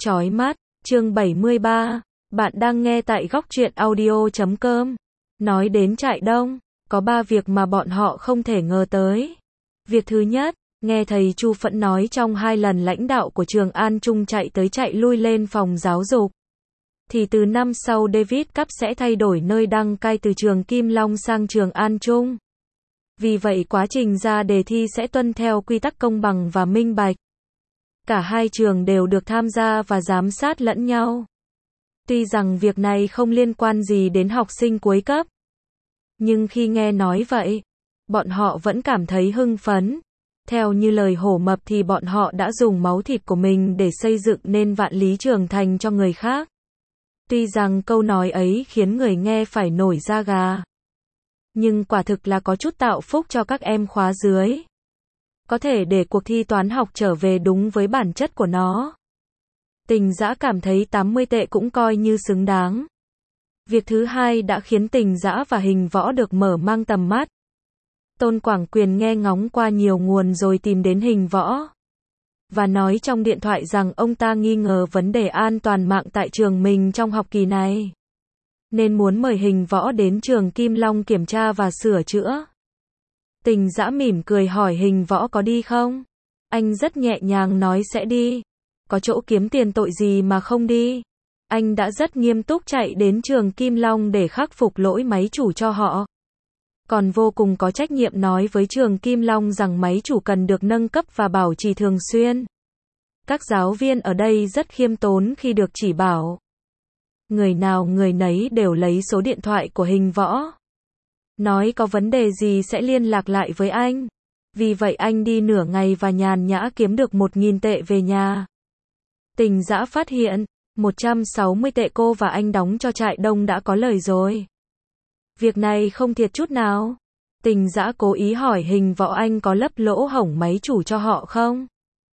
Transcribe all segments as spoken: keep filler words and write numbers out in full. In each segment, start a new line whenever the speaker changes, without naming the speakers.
Chói mắt, chương bảy mươi ba, bạn đang nghe tại góc truyện audio chấm com. Nói đến Trại Đông, có ba việc mà bọn họ không thể ngờ tới. Việc thứ nhất, nghe thầy Chu Phẫn nói trong hai lần lãnh đạo của Trường An Trung chạy tới chạy lui lên phòng giáo dục, thì từ năm sau Davis Cup sẽ thay đổi nơi đăng cai từ trường Kim Long sang Trường An Trung. Vì vậy quá trình ra đề thi sẽ tuân theo quy tắc công bằng và minh bạch. Cả hai trường đều được tham gia và giám sát lẫn nhau. Tuy rằng việc này không liên quan gì đến học sinh cuối cấp, nhưng khi nghe nói vậy, bọn họ vẫn cảm thấy hưng phấn. Theo như lời Hổ Mập thì bọn họ đã dùng máu thịt của mình để xây dựng nên Vạn Lý Trường Thành cho người khác. Tuy rằng câu nói ấy khiến người nghe phải nổi da gà, nhưng quả thực là có chút tạo phúc cho các em khóa dưới. Có thể để cuộc thi toán học trở về đúng với bản chất của nó. Tình Dã cảm thấy tám mươi tệ cũng coi như xứng đáng. Việc thứ hai đã khiến Tình Dã và Hình Võ được mở mang tầm mắt. Tôn Quảng Quyền nghe ngóng qua nhiều nguồn rồi tìm đến Hình Võ và nói trong điện thoại rằng ông ta nghi ngờ vấn đề an toàn mạng tại trường mình trong học kỳ này, nên muốn mời Hình Võ đến trường Kim Long kiểm tra và sửa chữa. Tình Dã mỉm cười hỏi Hình Võ có đi không? Anh rất nhẹ nhàng nói sẽ đi. Có chỗ kiếm tiền tội gì mà không đi? Anh đã rất nghiêm túc chạy đến trường Kim Long để khắc phục lỗi máy chủ cho họ. Còn vô cùng có trách nhiệm nói với trường Kim Long rằng máy chủ cần được nâng cấp và bảo trì thường xuyên. Các giáo viên ở đây rất khiêm tốn khi được chỉ bảo. Người nào người nấy đều lấy số điện thoại của Hình Võ, nói có vấn đề gì sẽ liên lạc lại với anh. Vì vậy anh đi nửa ngày và nhàn nhã kiếm được một nghìn tệ về nhà. Tình Dã phát hiện, một trăm sáu mươi tệ cô và anh đóng cho Trại Đông đã có lời rồi. Việc này không thiệt chút nào. Tình Dã cố ý hỏi Hình Võ anh có lấp lỗ hổng máy chủ cho họ không?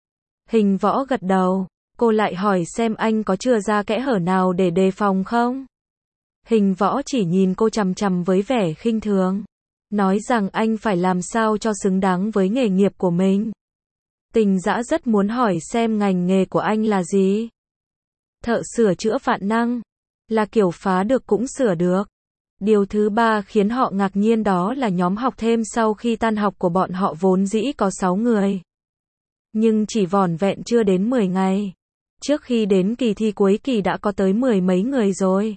Hình Võ gật đầu. Cô lại hỏi xem anh có chừa ra kẽ hở nào để đề phòng không? Hình Võ chỉ nhìn cô chằm chằm với vẻ khinh thường, nói rằng anh phải làm sao cho xứng đáng với nghề nghiệp của mình. Tình Dã rất muốn hỏi xem ngành nghề của anh là gì. Thợ sửa chữa vạn năng, là kiểu phá được cũng sửa được. Điều thứ ba khiến họ ngạc nhiên đó là nhóm học thêm sau khi tan học của bọn họ vốn dĩ có sáu người. Nhưng chỉ vỏn vẹn chưa đến mười ngày. Trước khi đến kỳ thi cuối kỳ đã có tới mười mấy người rồi.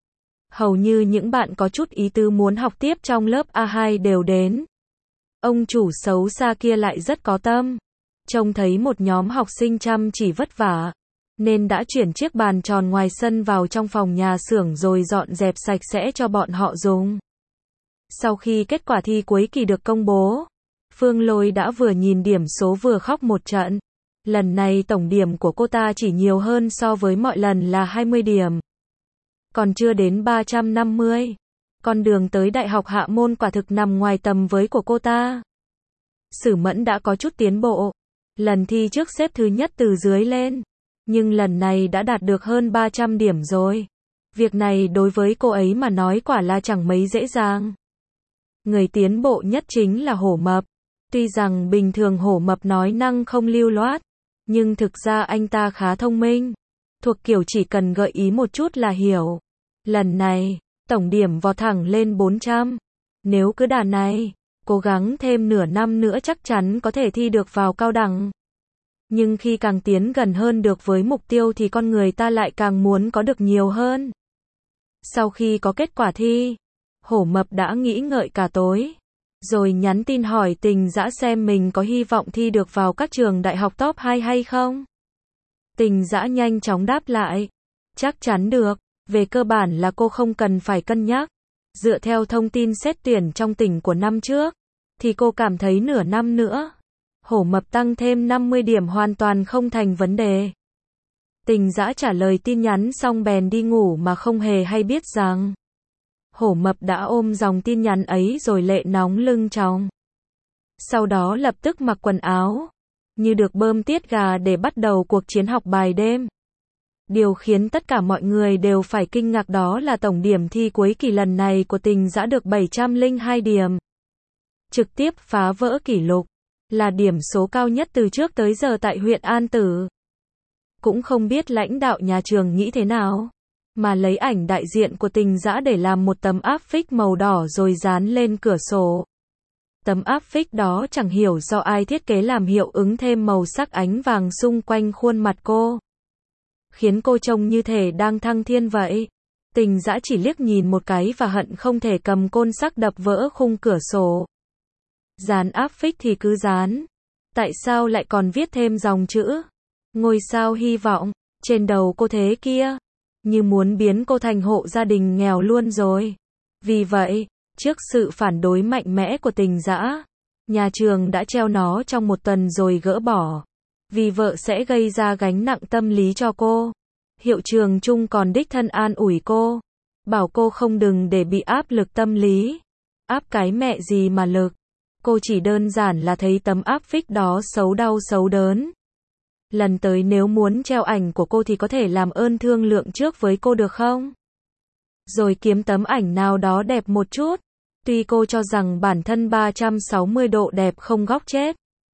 Hầu như những bạn có chút ý tứ muốn học tiếp trong lớp A hai đều đến. Ông chủ xấu xa kia lại rất có tâm. Trông thấy một nhóm học sinh chăm chỉ vất vả, nên đã chuyển chiếc bàn tròn ngoài sân vào trong phòng nhà xưởng rồi dọn dẹp sạch sẽ cho bọn họ dùng. Sau khi kết quả thi cuối kỳ được công bố, Phương Lôi đã vừa nhìn điểm số vừa khóc một trận. Lần này tổng điểm của cô ta chỉ nhiều hơn so với mọi lần là hai mươi điểm. Còn chưa đến ba trăm năm mươi. Con đường tới Đại học Hạ Môn quả thực nằm ngoài tầm với của cô ta. Sử Mẫn đã có chút tiến bộ. Lần thi trước xếp thứ nhất từ dưới lên. Nhưng lần này đã đạt được hơn ba trăm điểm rồi. Việc này đối với cô ấy mà nói quả là chẳng mấy dễ dàng. Người tiến bộ nhất chính là Hổ Mập. Tuy rằng bình thường Hổ Mập nói năng không lưu loát, nhưng thực ra anh ta khá thông minh. Thuộc kiểu chỉ cần gợi ý một chút là hiểu. Lần này, tổng điểm vọt thẳng lên bốn trăm. Nếu cứ đà này, cố gắng thêm nửa năm nữa chắc chắn có thể thi được vào cao đẳng. Nhưng khi càng tiến gần hơn được với mục tiêu thì con người ta lại càng muốn có được nhiều hơn. Sau khi có kết quả thi, Hổ Mập đã nghĩ ngợi cả tối, rồi nhắn tin hỏi Tình Dã xem mình có hy vọng thi được vào các trường đại học top hai hay không. Tình Dã nhanh chóng đáp lại, chắc chắn được, về cơ bản là cô không cần phải cân nhắc. Dựa theo thông tin xét tuyển trong tỉnh của năm trước, thì cô cảm thấy nửa năm nữa, Hổ Mập tăng thêm năm mươi điểm hoàn toàn không thành vấn đề. Tình Dã trả lời tin nhắn xong bèn đi ngủ mà không hề hay biết rằng Hổ Mập đã ôm dòng tin nhắn ấy rồi lệ nóng lưng tròng. Sau đó lập tức mặc quần áo, như được bơm tiết gà để bắt đầu cuộc chiến học bài đêm. Điều khiến tất cả mọi người đều phải kinh ngạc đó là tổng điểm thi cuối kỳ lần này của Tình Dã được bảy trăm lẻ hai điểm. Trực tiếp phá vỡ kỷ lục, là điểm số cao nhất từ trước tới giờ tại huyện An Tử. Cũng không biết lãnh đạo nhà trường nghĩ thế nào, mà lấy ảnh đại diện của Tình Dã để làm một tấm áp phích màu đỏ rồi dán lên cửa sổ. Tấm áp phích đó chẳng hiểu do ai thiết kế làm hiệu ứng thêm màu sắc ánh vàng xung quanh khuôn mặt cô, khiến cô trông như thể đang thăng thiên vậy. Tình Dã chỉ liếc nhìn một cái và hận không thể cầm côn sắt đập vỡ khung cửa sổ. Dán áp phích thì cứ dán, tại sao lại còn viết thêm dòng chữ ngôi sao hy vọng trên đầu cô thế kia, như muốn biến cô thành hộ gia đình nghèo luôn rồi. Vì vậy, trước sự phản đối mạnh mẽ của Tình Dã, nhà trường đã treo nó trong một tuần rồi gỡ bỏ, vì vợ sẽ gây ra gánh nặng tâm lý cho cô. Hiệu trường Trung còn đích thân an ủi cô, bảo cô không đừng để bị áp lực tâm lý. Áp cái mẹ gì mà lực, cô chỉ đơn giản là thấy tấm áp phích đó xấu đau xấu đớn. Lần tới nếu muốn treo ảnh của cô thì có thể làm ơn thương lượng trước với cô được không? Rồi kiếm tấm ảnh nào đó đẹp một chút. Tuy cô cho rằng bản thân ba trăm sáu mươi độ đẹp không góc chết,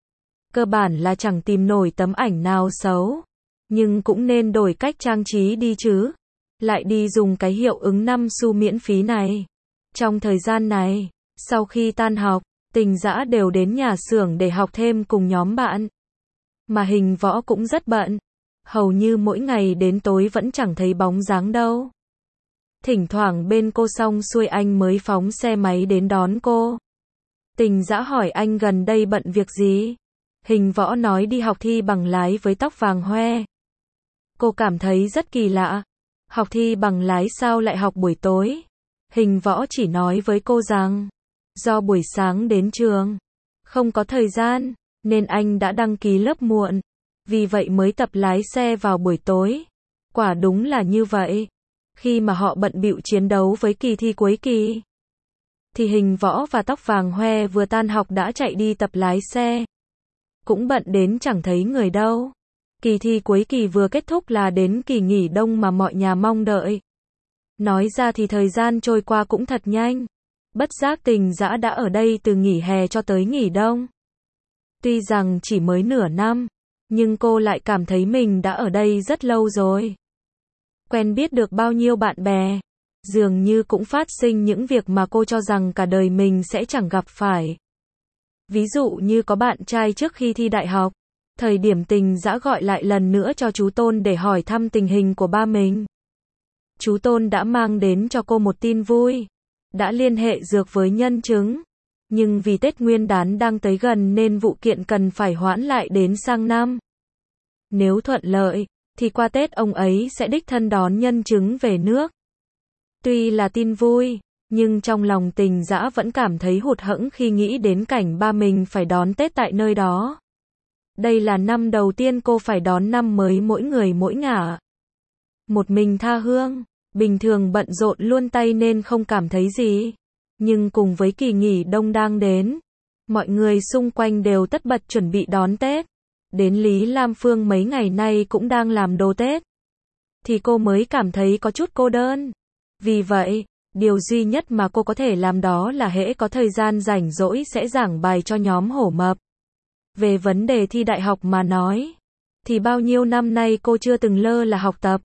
cơ bản là chẳng tìm nổi tấm ảnh nào xấu, nhưng cũng nên đổi cách trang trí đi chứ. Lại đi dùng cái hiệu ứng năm xu miễn phí này. Trong thời gian này, sau khi tan học, Tình Dã đều đến nhà xưởng để học thêm cùng nhóm bạn. Mà Hình Võ cũng rất bận, hầu như mỗi ngày đến tối vẫn chẳng thấy bóng dáng đâu. Thỉnh thoảng bên cô xong xuôi anh mới phóng xe máy đến đón cô. Tình Dã hỏi anh gần đây bận việc gì? Hình Võ nói đi học thi bằng lái với tóc vàng hoe. Cô cảm thấy rất kỳ lạ. Học thi bằng lái sao lại học buổi tối? Hình Võ chỉ nói với cô rằng, do buổi sáng đến trường, không có thời gian, nên anh đã đăng ký lớp muộn. Vì vậy mới tập lái xe vào buổi tối. Quả đúng là như vậy. Khi mà họ bận bịu chiến đấu với kỳ thi cuối kỳ, thì Hình Võ và tóc vàng hoe vừa tan học đã chạy đi tập lái xe. Cũng bận đến chẳng thấy người đâu. Kỳ thi cuối kỳ vừa kết thúc là đến kỳ nghỉ đông mà mọi nhà mong đợi. Nói ra thì thời gian trôi qua cũng thật nhanh. Bất giác Tình Dã đã ở đây từ nghỉ hè cho tới nghỉ đông. Tuy rằng chỉ mới nửa năm, nhưng cô lại cảm thấy mình đã ở đây rất lâu rồi. Quen biết được bao nhiêu bạn bè, dường như cũng phát sinh những việc mà cô cho rằng cả đời mình sẽ chẳng gặp phải. Ví dụ như có bạn trai trước khi thi đại học, thời điểm Tình Dã gọi lại lần nữa cho chú Tôn để hỏi thăm tình hình của ba mình. Chú Tôn đã mang đến cho cô một tin vui, đã liên hệ dược với nhân chứng, nhưng vì Tết Nguyên đán đang tới gần nên vụ kiện cần phải hoãn lại đến sang năm. Nếu thuận lợi, thì qua Tết ông ấy sẽ đích thân đón nhân chứng về nước. Tuy là tin vui, nhưng trong lòng Tình Dã vẫn cảm thấy hụt hẫng khi nghĩ đến cảnh ba mình phải đón Tết tại nơi đó. Đây là năm đầu tiên cô phải đón năm mới mỗi người mỗi ngả. Một mình tha hương, bình thường bận rộn luôn tay nên không cảm thấy gì. Nhưng cùng với kỳ nghỉ đông đang đến, mọi người xung quanh đều tất bật chuẩn bị đón Tết. Đến Lý Lam Phương mấy ngày nay cũng đang làm đồ Tết, thì cô mới cảm thấy có chút cô đơn. Vì vậy, điều duy nhất mà cô có thể làm đó là hễ có thời gian rảnh rỗi sẽ giảng bài cho nhóm Hổ Mập. Về vấn đề thi đại học mà nói, thì bao nhiêu năm nay cô chưa từng lơ là học tập.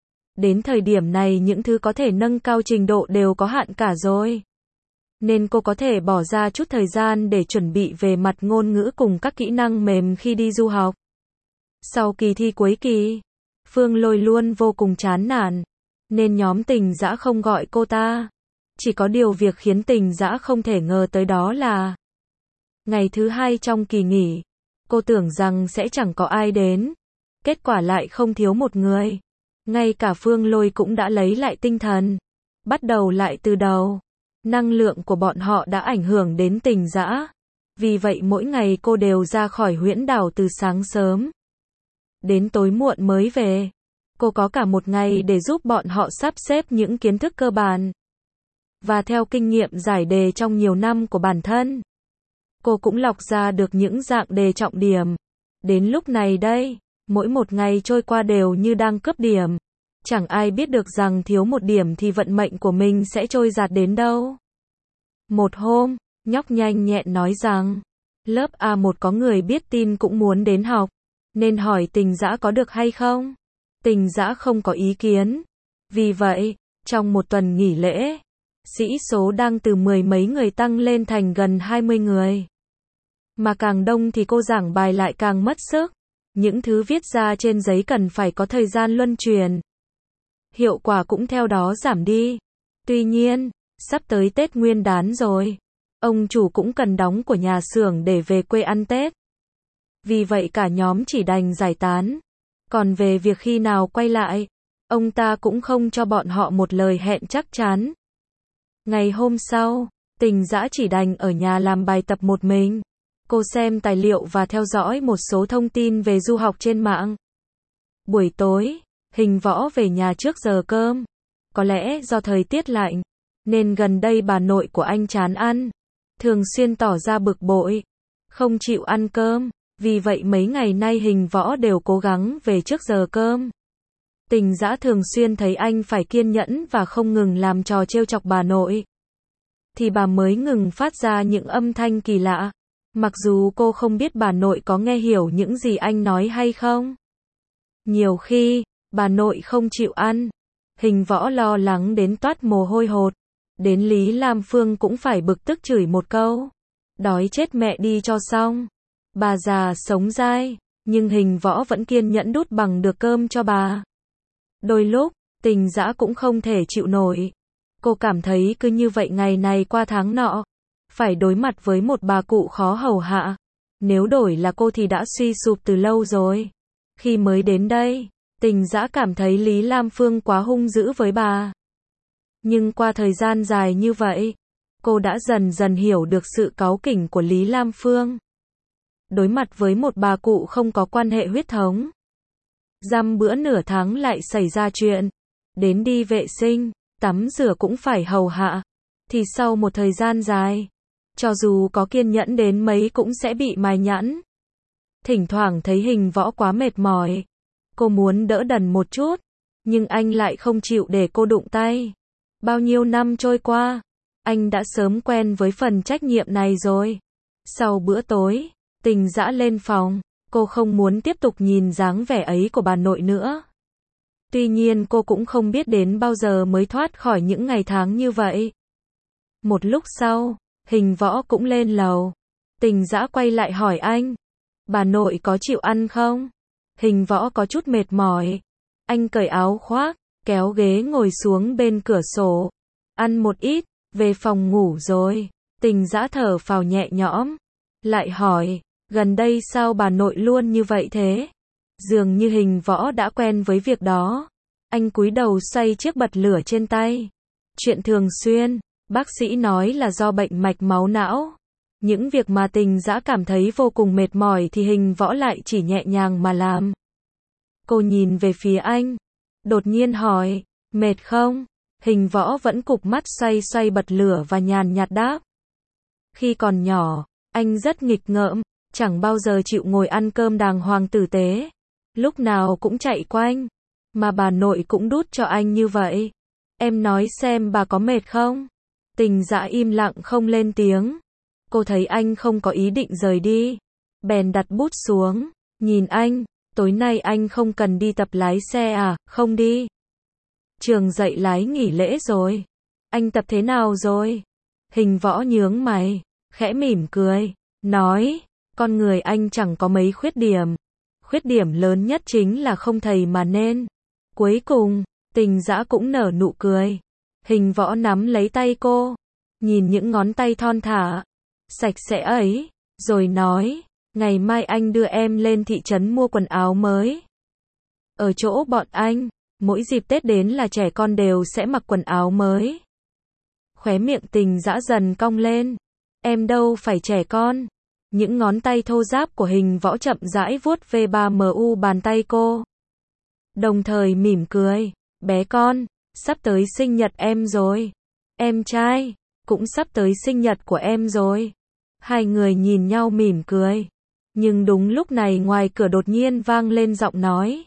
Đến thời điểm này những thứ có thể nâng cao trình độ đều có hạn cả rồi. Nên cô có thể bỏ ra chút thời gian để chuẩn bị về mặt ngôn ngữ cùng các kỹ năng mềm khi đi du học. Sau kỳ thi cuối kỳ, Phương Lôi luôn vô cùng chán nản, nên nhóm Tình Dã không gọi cô ta. Chỉ có điều việc khiến Tình Dã không thể ngờ tới đó là ngày thứ hai trong kỳ nghỉ, cô tưởng rằng sẽ chẳng có ai đến. Kết quả lại không thiếu một người. Ngay cả Phương Lôi cũng đã lấy lại tinh thần, bắt đầu lại từ đầu. Năng lượng của bọn họ đã ảnh hưởng đến Tình Dã. Vì vậy mỗi ngày cô đều ra khỏi huyễn đảo từ sáng sớm đến tối muộn mới về. Cô có cả một ngày để giúp bọn họ sắp xếp những kiến thức cơ bản. Và theo kinh nghiệm giải đề trong nhiều năm của bản thân, cô cũng lọc ra được những dạng đề trọng điểm. Đến lúc này đây, mỗi một ngày trôi qua đều như đang cướp điểm. Chẳng ai biết được rằng thiếu một điểm thì vận mệnh của mình sẽ trôi giạt đến đâu. Một hôm, nhóc nhanh nhẹn nói rằng, lớp A một có người biết tin cũng muốn đến học. nên hỏi Tình Dã có được hay không. Tình Dã không có ý kiến. Vì vậy, trong một tuần nghỉ lễ, sĩ số đang từ mười mấy người tăng lên thành gần hai mươi người. Mà càng đông thì cô giảng bài lại càng mất sức. Những thứ viết ra trên giấy cần phải có thời gian luân truyền. Hiệu quả cũng theo đó giảm đi. Tuy nhiên, sắp tới Tết Nguyên đán rồi. Ông chủ cũng cần đóng của nhà xưởng để về quê ăn Tết. Vì vậy cả nhóm chỉ đành giải tán. Còn về việc khi nào quay lại, ông ta cũng không cho bọn họ một lời hẹn chắc chắn. Ngày hôm sau, Tình Dã chỉ đành ở nhà làm bài tập một mình. Cô xem tài liệu và theo dõi một số thông tin về du học trên mạng. Buổi tối, Hình Võ về nhà trước giờ cơm. Có lẽ do thời tiết lạnh, nên gần đây bà nội của anh chán ăn, thường xuyên tỏ ra bực bội, không chịu ăn cơm. Vì vậy mấy ngày nay Hình Võ đều cố gắng về trước giờ cơm. Tình Dã thường xuyên thấy anh phải kiên nhẫn và không ngừng làm trò trêu chọc bà nội, thì bà mới ngừng phát ra những âm thanh kỳ lạ. Mặc dù cô không biết bà nội có nghe hiểu những gì anh nói hay không. Nhiều khi, bà nội không chịu ăn, Hình Võ lo lắng đến toát mồ hôi hột. Đến Lý Lam Phương cũng phải bực tức chửi một câu. Đói chết mẹ đi cho xong. Bà già sống dai, nhưng Hình Võ vẫn kiên nhẫn đút bằng được cơm cho bà. Đôi lúc, Tình Dã cũng không thể chịu nổi. Cô cảm thấy cứ như vậy ngày này qua tháng nọ, phải đối mặt với một bà cụ khó hầu hạ. Nếu đổi là cô thì đã suy sụp từ lâu rồi. Khi mới đến đây, Tình Dã cảm thấy Lý Lam Phương quá hung dữ với bà. Nhưng qua thời gian dài như vậy, cô đã dần dần hiểu được sự cáu kỉnh của Lý Lam Phương. Đối mặt với một bà cụ không có quan hệ huyết thống, dăm bữa nửa tháng lại xảy ra chuyện, đến đi vệ sinh, tắm rửa cũng phải hầu hạ, thì sau một thời gian dài, cho dù có kiên nhẫn đến mấy cũng sẽ bị mài nhẵn. Thỉnh thoảng thấy Hình Võ quá mệt mỏi, cô muốn đỡ đần một chút, nhưng anh lại không chịu để cô đụng tay. Bao nhiêu năm trôi qua, anh đã sớm quen với phần trách nhiệm này rồi. Sau bữa tối, Tình Dã lên phòng, cô không muốn tiếp tục nhìn dáng vẻ ấy của bà nội nữa. Tuy nhiên cô cũng không biết đến bao giờ mới thoát khỏi những ngày tháng như vậy. Một lúc sau, Hình Võ cũng lên lầu. Tình Dã quay lại hỏi anh, bà nội có chịu ăn không? Hình Võ có chút mệt mỏi. Anh cởi áo khoác, kéo ghế ngồi xuống bên cửa sổ. Ăn một ít, về phòng ngủ rồi. Tình Dã thở phào nhẹ nhõm. Lại hỏi, gần đây sao bà nội luôn như vậy thế? Dường như Hình Võ đã quen với việc đó. Anh cúi đầu xoay chiếc bật lửa trên tay. Chuyện thường xuyên, bác sĩ nói là do bệnh mạch máu não. Những việc mà Tình Dã cảm thấy vô cùng mệt mỏi thì Hình Võ lại chỉ nhẹ nhàng mà làm. Cô nhìn về phía anh, đột nhiên hỏi, mệt không? Hình Võ vẫn cụp mắt xoay xoay bật lửa và nhàn nhạt đáp. Khi còn nhỏ, anh rất nghịch ngợm, chẳng bao giờ chịu ngồi ăn cơm đàng hoàng tử tế. Lúc nào cũng chạy quanh, mà bà nội cũng đút cho anh như vậy. Em nói xem bà có mệt không? Tình Dã im lặng không lên tiếng. Cô thấy anh không có ý định rời đi, bèn đặt bút xuống, nhìn anh, tối nay anh không cần đi tập lái xe à, không đi. Trường dạy lái nghỉ lễ rồi. Anh tập thế nào rồi? Hình Võ nhướng mày, khẽ mỉm cười, nói, con người anh chẳng có mấy khuyết điểm. Khuyết điểm lớn nhất chính là không thầy mà nên. Cuối cùng, Tình Dã cũng nở nụ cười. Hình Võ nắm lấy tay cô, nhìn những ngón tay thon thả, sạch sẽ ấy, rồi nói, ngày mai anh đưa em lên thị trấn mua quần áo mới. Ở chỗ bọn anh, mỗi dịp Tết đến là trẻ con đều sẽ mặc quần áo mới. Khóe miệng Tình Dã dần cong lên. Em đâu phải trẻ con. Những ngón tay thô ráp của Hình Võ chậm rãi vuốt ve ba mu bàn tay cô. Đồng thời mỉm cười, bé con, sắp tới sinh nhật em rồi. Em trai, cũng sắp tới sinh nhật của em rồi. Hai người nhìn nhau mỉm cười. Nhưng đúng lúc này ngoài cửa đột nhiên vang lên giọng nói.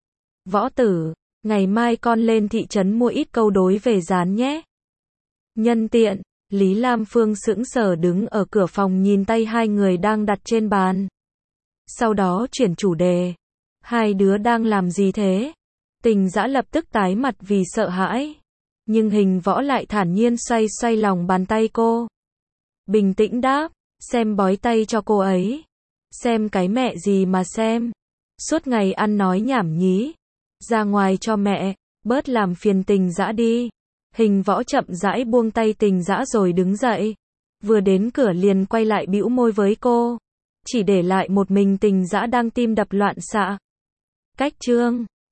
Võ tử, ngày mai con lên thị trấn mua ít câu đối về dán nhé. Nhân tiện, Lý Lam Phương sững sờ đứng ở cửa phòng nhìn tay hai người đang đặt trên bàn. sau đó chuyển chủ đề. Hai đứa đang làm gì thế? Tình Dã lập tức tái mặt vì sợ hãi. Nhưng Hình Võ lại thản nhiên xoay xoay lòng bàn tay cô. Bình tĩnh đáp, xem bói tay cho cô ấy. Xem cái mẹ gì mà xem. Suốt ngày ăn nói nhảm nhí. Ra ngoài cho mẹ, bớt làm phiền Tình Dã đi. Hình Võ chậm rãi buông tay Tình Dã rồi đứng dậy. Vừa đến cửa liền quay lại bĩu môi với cô. Chỉ để lại một mình Tình Dã đang tim đập loạn xạ. Cách chương